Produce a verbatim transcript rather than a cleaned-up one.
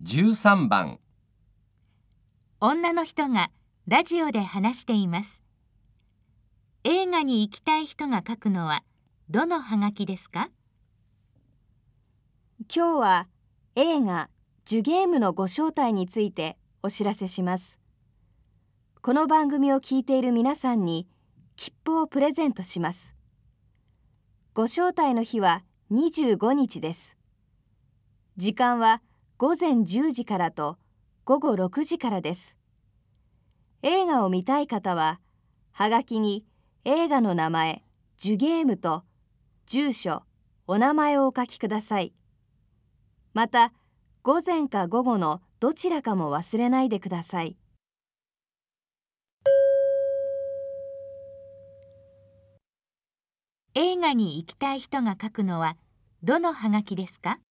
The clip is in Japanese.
じゅうさんばん。 女の人がラジオで話しています。映画に行きたい人が書くのはどのハガキですか？ 今日は映画ジュゲームのご招待についてお知らせします。この番組を聞いている皆さんに切符をプレゼントします。ご招待の日はにじゅうごにちです。時間はごぜんじゅうじからとごごろくじからです。映画を見たい方は、はがきに映画の名前、ジュゲームと住所、お名前をお書きください。また、午前か午後のどちらかも忘れないでください。 映画に行きたい人が書くのはどのハガキですか？